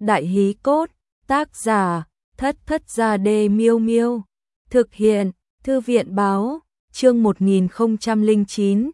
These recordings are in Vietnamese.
Đại hí cốt, tác giả, Thất Thất Gia Đê Miêu Miêu. Thực hiện, Thư viện báo, chương 1009,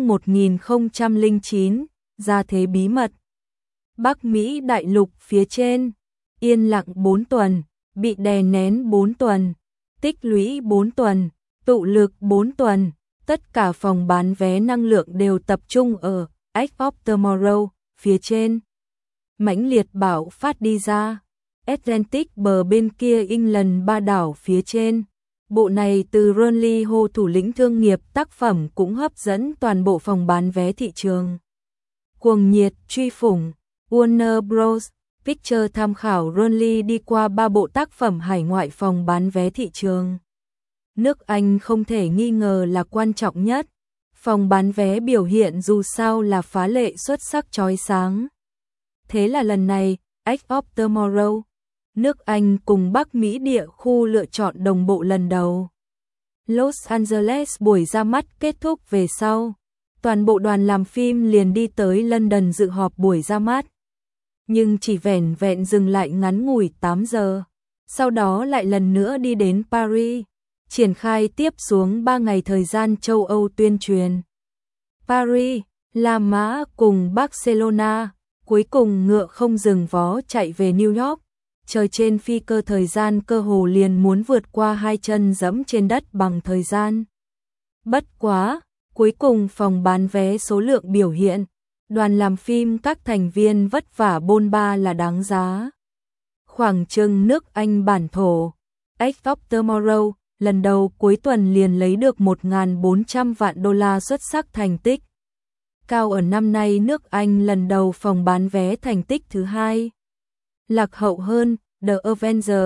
Gia thế bí mật. Bắc Mỹ đại lục phía trên, yên lặng 4 tuần, bị đè nén 4 tuần, tích lũy 4 tuần, tụ lực 4 tuần, tất cả phòng bán vé năng lượng đều tập trung ở Edge of Tomorrow phía trên. Mãnh liệt bão phát đi ra, Atlantic bờ bên kia England ba đảo phía trên. Bộ này từ Ron Lee Ho thủ lĩnh thương nghiệp tác phẩm cũng hấp dẫn toàn bộ phòng bán vé thị trường. Cuồng nhiệt truy phủng, Warner Bros. Pictures tham khảo Ron Lee đi qua 3 bộ tác phẩm hải ngoại phòng bán vé thị trường. Nước Anh không thể nghi ngờ là quan trọng nhất. Phòng bán vé biểu hiện dù sao là phá lệ xuất sắc chói sáng. Thế là lần này, Edge of Tomorrow, nước Anh cùng Bắc Mỹ địa khu lựa chọn đồng bộ lần đầu. Los Angeles buổi ra mắt kết thúc về sau, toàn bộ đoàn làm phim liền đi tới London dự họp buổi ra mắt. Nhưng chỉ vẻn vẹn dừng lại ngắn ngủi 8 giờ, sau đó lại lần nữa đi đến Paris, triển khai tiếp xuống 3 ngày thời gian châu Âu tuyên truyền. Paris, La Mã cùng Barcelona, cuối cùng ngựa không dừng vó chạy về New York. Trời trên phi cơ thời gian cơ hồ liền muốn vượt qua 2 chân dẫm trên đất bằng thời gian. Bất quá, cuối cùng phòng bán vé số lượng biểu hiện, đoàn làm phim các thành viên vất vả bôn ba là đáng giá. Khoảng chừng nước Anh bản thổ, Edge of Tomorrow, lần đầu cuối tuần liền lấy được 1.400 vạn đô la xuất sắc thành tích. Cao ở năm nay nước Anh lần đầu phòng bán vé thành tích thứ 2. Lạc hậu hơn The Avengers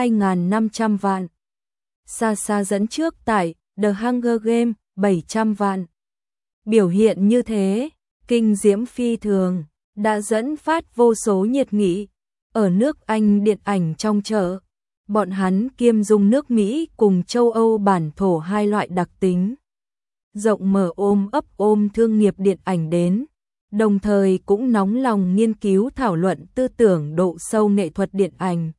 2.500 vạn. Xa xa dẫn trước tại The Hunger Games 700 vạn. Biểu hiện như thế, kinh diễm phi thường, đã dẫn phát vô số nhiệt nghị. Ở nước Anh điện ảnh trong chợ, bọn hắn kiêm dung nước Mỹ cùng châu Âu bản thổ hai loại đặc tính. Rộng mở ôm ấp ôm thương nghiệp điện ảnh đến, đồng thời cũng nóng lòng nghiên cứu thảo luận tư tưởng độ sâu nghệ thuật điện ảnh.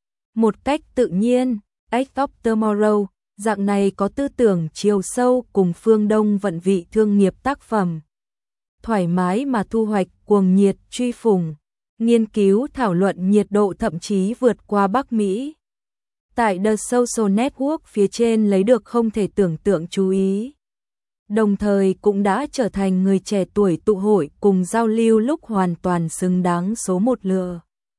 Một cách tự nhiên, Edge of Tomorrow, dạng này có tư tưởng chiều sâu cùng phương Đông vận vị thương nghiệp tác phẩm. Thoải mái mà thu hoạch cuồng nhiệt truy phủng, nghiên cứu thảo luận nhiệt độ thậm chí vượt qua Bắc Mỹ. Tại The Social Network phía trên lấy được không thể tưởng tượng chú ý. Đồng thời cũng đã trở thành người trẻ tuổi tụ hội cùng giao lưu lúc hoàn toàn xứng đáng số 1 lựa.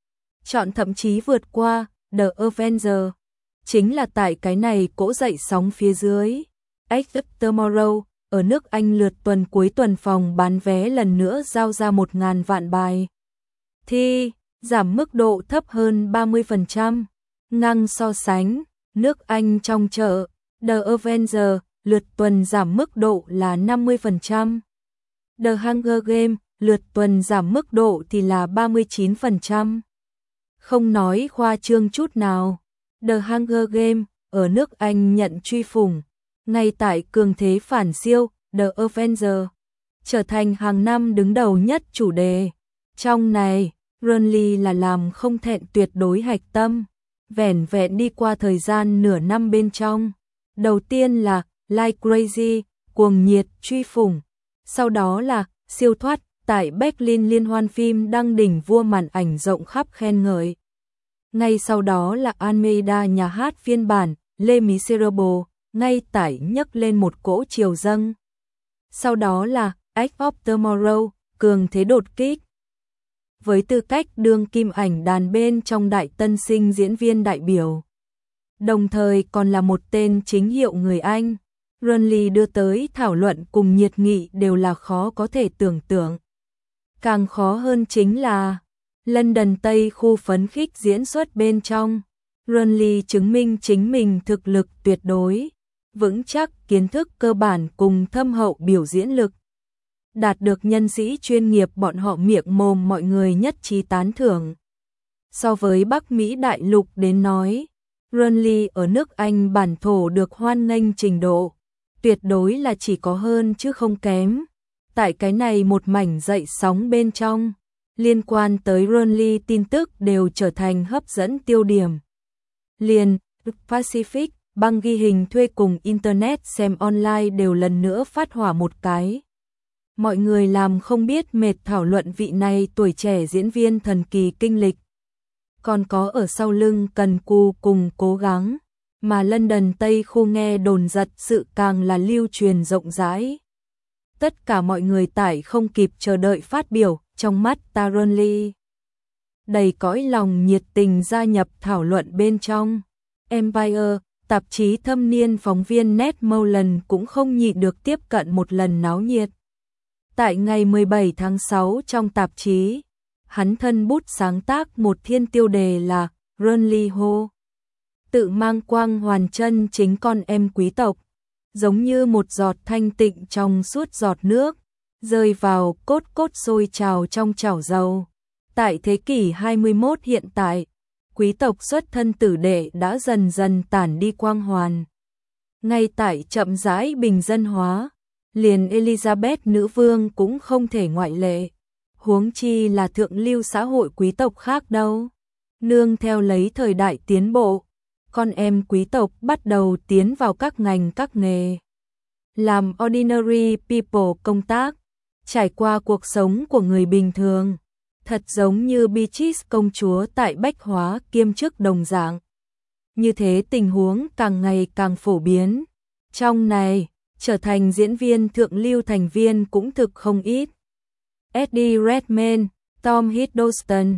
Chọn thậm chí vượt qua The Avengers. Chính là tại cái này cỗ dậy sóng phía dưới. Edge of Tomorrow, ở nước Anh lượt tuần cuối tuần phòng bán vé lần nữa giao ra 1.000 vạn bài. Thì, giảm mức độ thấp hơn 30%. Ngang so sánh, nước Anh trong chợ, The Avengers, lượt tuần giảm mức độ là 50%. The Hunger Games, lượt tuần giảm mức độ thì là 39%. Không nói khoa trương chút nào, The Hunger Games, ở nước Anh nhận truy phủng, ngay tại cường thế phản siêu, The Avengers, trở thành hàng năm đứng đầu nhất chủ đề. Trong này, Ron Lee là làm không thẹn tuyệt đối hạch tâm, vẻn vẹn đi qua thời gian nửa năm bên trong. Đầu tiên là Like Crazy, cuồng nhiệt truy phủng, sau đó là siêu thoát, tại Berlin liên hoan phim đăng đỉnh vua màn ảnh rộng khắp khen ngợi. Ngay sau đó là Almeida nhà hát phiên bản Les Miserables, ngay tại nhấc lên một cỗ chiều dâng. Sau đó là Edge of Tomorrow, cường thế đột kích. Với tư cách đương kim ảnh đàn bên trong đại tân sinh diễn viên đại biểu, đồng thời còn là một tên chính hiệu người Anh, Ron Lee đưa tới thảo luận cùng nhiệt nghị đều là khó có thể tưởng tượng. Càng khó hơn chính là London Tây khu phấn khích diễn xuất bên trong, Ron Lee chứng minh chính mình thực lực tuyệt đối, vững chắc kiến thức cơ bản cùng thâm hậu biểu diễn lực. Đạt được nhân sĩ chuyên nghiệp bọn họ miệng mồm mọi người nhất trí tán thưởng. So với Bắc Mỹ đại lục đến nói, Ron Lee ở nước Anh bản thổ được hoan nghênh trình độ, tuyệt đối là chỉ có hơn chứ không kém. Tại cái này một mảnh dậy sóng bên trong, liên quan tới Renly tin tức đều trở thành hấp dẫn tiêu điểm. Liền, Pacific, băng ghi hình thuê cùng Internet xem online đều lần nữa phát hỏa một cái. Mọi người làm không biết mệt thảo luận vị này tuổi trẻ diễn viên thần kỳ kinh lịch. Còn có ở sau lưng cần cù cùng cố gắng, mà London Tây khu nghe đồn giật sự càng là lưu truyền rộng rãi. Tất cả mọi người tải không kịp chờ đợi phát biểu, trong mắt Renly đầy cõi lòng nhiệt tình gia nhập thảo luận bên trong. Empire, tạp chí thâm niên phóng viên Ned Molan cũng không nhịn được tiếp cận một lần náo nhiệt. Tại ngày 17 tháng 6 trong tạp chí, hắn thân bút sáng tác một thiên tiêu đề là Renly Ho. Tự mang quang hoàn chân chính con em quý tộc, giống như một giọt thanh tịnh trong suốt giọt nước, rơi vào cốt cốt sôi trào trong chảo dầu. Tại thế kỷ 21 hiện tại, quý tộc xuất thân tử đệ đã dần dần tản đi quang hoàn. Ngay tại chậm rãi bình dân hóa, liền Elizabeth nữ vương cũng không thể ngoại lệ. Huống chi là thượng lưu xã hội quý tộc khác đâu. Nương theo lấy thời đại tiến bộ, con em quý tộc bắt đầu tiến vào các ngành các nghề. Làm ordinary people công tác, trải qua cuộc sống của người bình thường, thật giống như Beatrice công chúa tại Bách Hóa kiêm chức đồng dạng. Như thế tình huống càng ngày càng phổ biến. Trong này, trở thành diễn viên thượng lưu thành viên cũng thực không ít. Eddie Redmayne, Tom Hiddleston,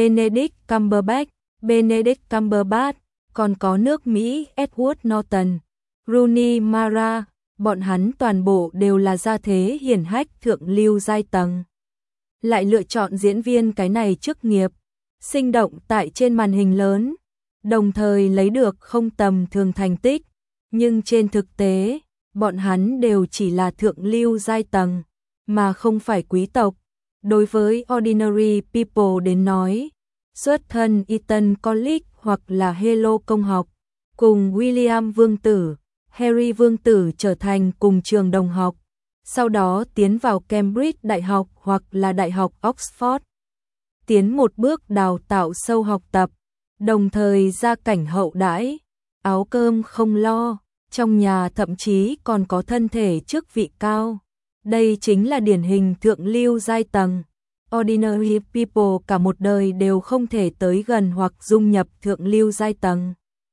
Benedict Cumberbatch, còn có nước Mỹ Edward Norton, Rooney Mara, bọn hắn toàn bộ đều là gia thế hiển hách thượng lưu giai tầng. Lại lựa chọn diễn viên cái này chức nghiệp, sinh động tại trên màn hình lớn, đồng thời lấy được không tầm thường thành tích, nhưng trên thực tế, bọn hắn đều chỉ là thượng lưu giai tầng, mà không phải quý tộc. Đối với ordinary people đến nói, xuất thân Eton College hoặc là Hello công học, cùng William Vương tử, Harry Vương tử trở thành cùng trường đồng học, sau đó tiến vào Cambridge Đại học hoặc là Đại học Oxford. Tiến một bước đào tạo sâu học tập, đồng thời gia cảnh hậu đãi, áo cơm không lo, trong nhà thậm chí còn có thân thể chức vị cao. Đây chính là điển hình thượng lưu giai tầng. Ordinary people cả một đời đều không thể tới gần hoặc dung nhập thượng lưu giai tầng.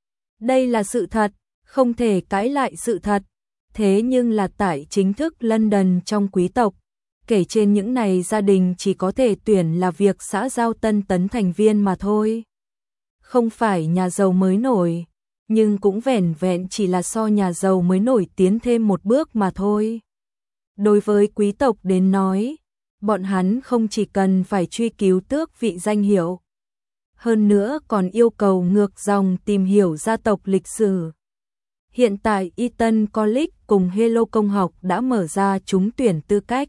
Đây là sự thật, không thể cãi lại sự thật. Thế nhưng là tại chính thức London trong quý tộc, kể trên những này gia đình chỉ có thể tuyển là việc xã giao tân tấn thành viên mà thôi. Không phải nhà giàu mới nổi, nhưng cũng vẻn vẹn chỉ là so nhà giàu mới nổi tiến thêm một bước mà thôi. Đối với quý tộc đến nói, bọn hắn không chỉ cần phải truy cứu tước vị danh hiệu, hơn nữa còn yêu cầu ngược dòng tìm hiểu gia tộc lịch sử. Hiện tại Eton College cùng Hello công học đã mở ra trúng tuyển tư cách.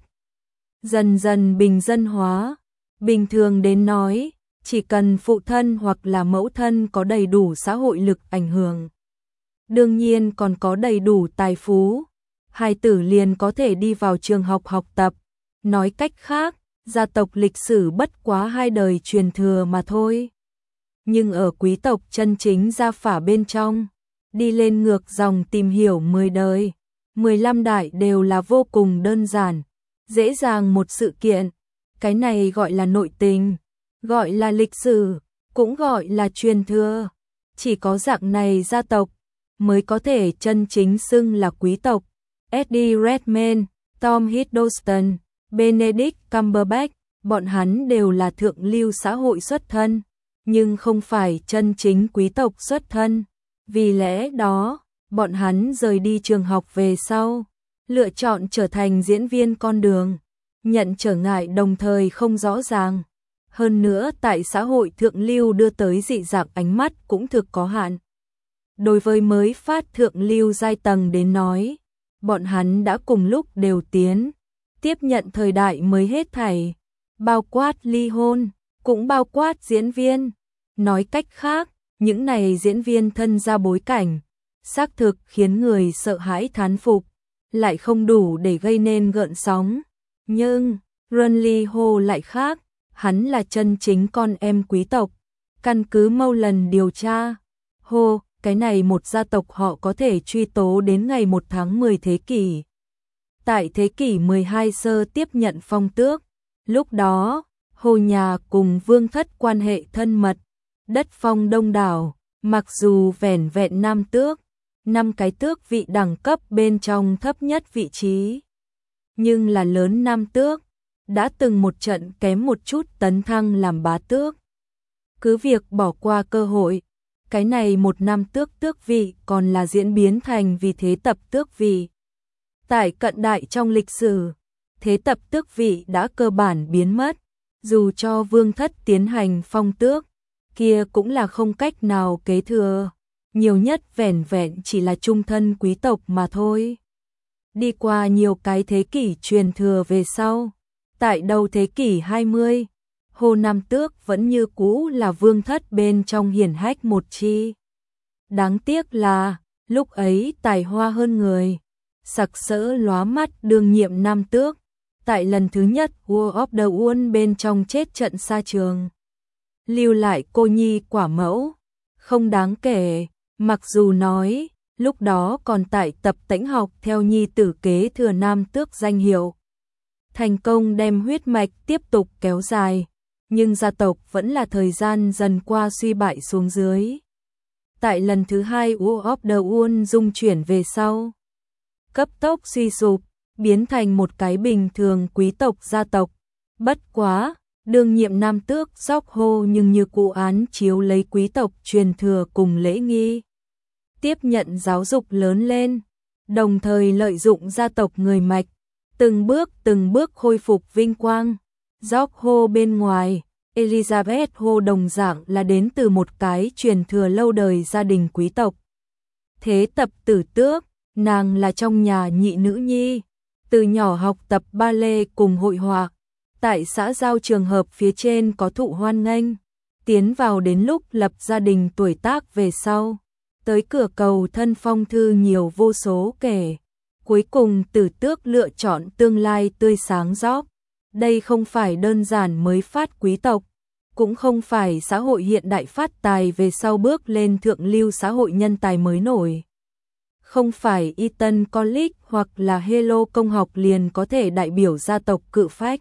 Dần dần bình dân hóa, bình thường đến nói, chỉ cần phụ thân hoặc là mẫu thân có đầy đủ xã hội lực ảnh hưởng. Đương nhiên còn có đầy đủ tài phú, hài tử liền có thể đi vào trường học học tập. Nói cách khác, gia tộc lịch sử bất quá 2 đời truyền thừa mà thôi. Nhưng ở quý tộc chân chính gia phả bên trong, đi lên ngược dòng tìm hiểu 10 đời, 15 đại đều là vô cùng đơn giản, dễ dàng một sự kiện. Cái này gọi là nội tình, gọi là lịch sử, cũng gọi là truyền thừa. Chỉ có dạng này gia tộc mới có thể chân chính xưng là quý tộc. Eddie Redmayne, Tom Hiddleston, Benedict Cumberbatch, bọn hắn đều là thượng lưu xã hội xuất thân, nhưng không phải chân chính quý tộc xuất thân. Vì lẽ đó, bọn hắn rời đi trường học về sau, lựa chọn trở thành diễn viên con đường, nhận trở ngại đồng thời không rõ ràng. Hơn nữa tại xã hội thượng lưu đưa tới dị dạng ánh mắt cũng thực có hạn. Đối với mới phát thượng lưu giai tầng đến nói, bọn hắn đã cùng lúc đều tiến, tiếp nhận thời đại mới hết thảy, bao quát ly hôn, cũng bao quát diễn viên. Nói cách khác, những này diễn viên thân ra bối cảnh, xác thực khiến người sợ hãi thán phục, lại không đủ để gây nên gợn sóng. Nhưng, Renly Ho lại khác, hắn là chân chính con em quý tộc. Căn cứ Mâu lần điều tra, cái này một gia tộc họ có thể truy tố đến ngày 1 tháng 10 thế kỷ. Tại thế kỷ 12 sơ tiếp nhận phong tước, lúc đó, Hồ nhà cùng vương thất quan hệ thân mật, đất phong đông đảo, mặc dù vẻn vẹn 5 tước, 5 cái tước vị đẳng cấp bên trong thấp nhất vị trí. Nhưng là lớn 5 tước, đã từng một trận kém một chút tấn thăng làm bá tước. Cứ việc bỏ qua cơ hội, cái này 1 năm tước tước vị còn là diễn biến thành vì thế tập tước vị. Tại cận đại trong lịch sử, thế tập tước vị đã cơ bản biến mất, dù cho vương thất tiến hành phong tước, kia cũng là không cách nào kế thừa, nhiều nhất vẻn vẹn chỉ là trung thân quý tộc mà thôi. Đi qua nhiều cái thế kỷ truyền thừa về sau, tại đầu thế kỷ 20, Hồ Nam Tước vẫn như cũ là vương thất bên trong hiển hách một chi. Đáng tiếc là, lúc ấy tài hoa hơn người, sặc sỡ lóa mắt đương nhiệm Nam Tước, tại lần thứ nhất War of the World bên trong chết trận xa trường. Lưu lại cô nhi quả mẫu, không đáng kể, mặc dù nói, lúc đó còn tại tập tĩnh học theo nhi tử kế thừa Nam Tước danh hiệu. Thành công đem huyết mạch tiếp tục kéo dài, nhưng gia tộc vẫn là thời gian dần qua suy bại xuống dưới. Tại lần thứ hai War of the World dung chuyển về sau, cấp tốc suy sụp, biến thành một cái bình thường quý tộc gia tộc. Bất quá, đương nhiệm Nam Tước Gióc Hô nhưng như cụ án chiếu lấy quý tộc truyền thừa cùng lễ nghi. Tiếp nhận giáo dục lớn lên, đồng thời lợi dụng gia tộc người mạch, từng bước khôi phục vinh quang. Gióc Hô bên ngoài, Elizabeth Hô đồng dạng là đến từ một cái truyền thừa lâu đời gia đình quý tộc. Thế tập tử tước, nàng là trong nhà nhị nữ nhi, từ nhỏ học tập ba lê cùng hội họa, tại xã giao trường hợp phía trên có thụ hoan nghênh, tiến vào đến lúc lập gia đình tuổi tác về sau, tới cửa cầu thân phong thư nhiều vô số kể, cuối cùng tử tước lựa chọn tương lai tươi sáng Gióc. Đây không phải đơn giản mới phát quý tộc, cũng không phải xã hội hiện đại phát tài về sau bước lên thượng lưu xã hội nhân tài mới nổi. Không phải Eton College hoặc là Hello công học liền có thể đại biểu gia tộc cự phách,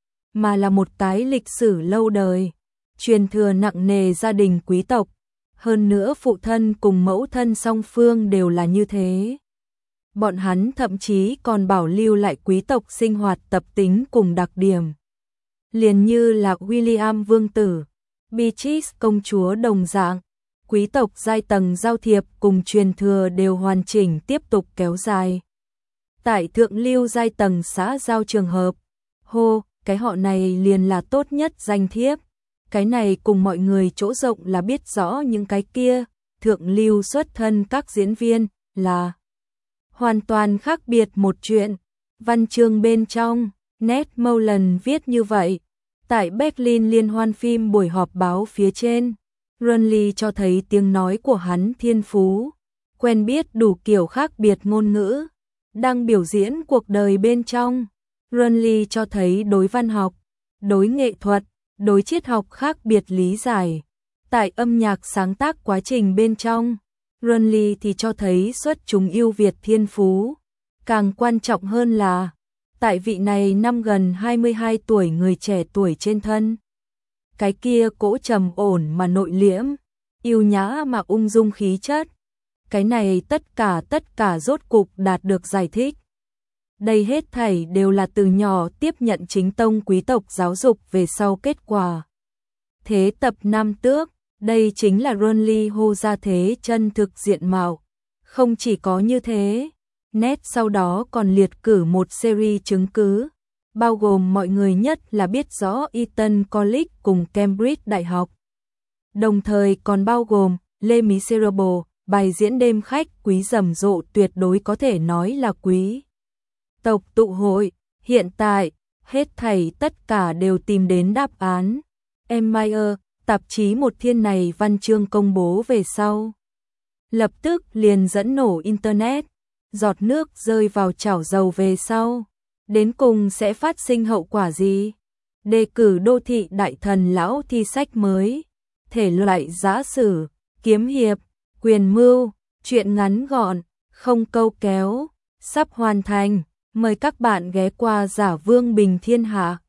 mà là một cái lịch sử lâu đời, truyền thừa nặng nề gia đình quý tộc, hơn nữa phụ thân cùng mẫu thân song phương đều là như thế. Bọn hắn thậm chí còn bảo lưu lại quý tộc sinh hoạt tập tính cùng đặc điểm. Liền như là William vương tử, Beatrice công chúa đồng dạng, quý tộc giai tầng giao thiệp cùng truyền thừa đều hoàn chỉnh tiếp tục kéo dài. Tại thượng lưu giai tầng xã giao trường hợp, cái họ này liền là tốt nhất danh thiếp. Cái này cùng mọi người chỗ rộng là biết rõ những cái kia, thượng lưu xuất thân các diễn viên là hoàn toàn khác biệt một chuyện. Văn chương bên trong, Ned Molan viết như vậy. Tại Berlin liên hoan phim buổi họp báo phía trên, Runley cho thấy tiếng nói của hắn thiên phú, quen biết đủ kiểu khác biệt ngôn ngữ, đang biểu diễn cuộc đời bên trong. Runley cho thấy đối văn học, đối nghệ thuật, đối triết học khác biệt lý giải. Tại âm nhạc sáng tác quá trình bên trong, Runley thì cho thấy xuất chúng ưu việt thiên phú. Càng quan trọng hơn là, tại vị này năm gần 22 tuổi người trẻ tuổi trên thân, cái kia cỗ trầm ổn mà nội liễm, yêu nhã mà ung dung khí chất, cái này tất cả rốt cục đạt được giải thích. Đây hết thảy đều là từ nhỏ tiếp nhận chính tông quý tộc giáo dục về sau kết quả. Thế tập Nam Tước, đây chính là Runley hô ra thế chân thực diện mạo. Không chỉ có như thế, Ned sau đó còn liệt cử một series chứng cứ, bao gồm mọi người nhất là biết rõ Eton College cùng Cambridge Đại học. Đồng thời còn bao gồm Les Miserables, bài diễn đêm khách quý rầm rộ tuyệt đối có thể nói là quý tộc tụ hội. Hiện tại, hết thảy tất cả đều tìm đến đáp án. Empire, tạp chí một thiên này văn chương công bố về sau, lập tức liền dẫn nổ Internet, giọt nước rơi vào chảo dầu về sau. Đến cùng sẽ phát sinh hậu quả gì? đề cử đô thị đại thần lão thi sách mới, thể loại giã sử, kiếm hiệp, quyền mưu, truyện ngắn gọn, không câu kéo, sắp hoàn thành, mời các bạn ghé qua Giả Vương Bình Thiên Hạ.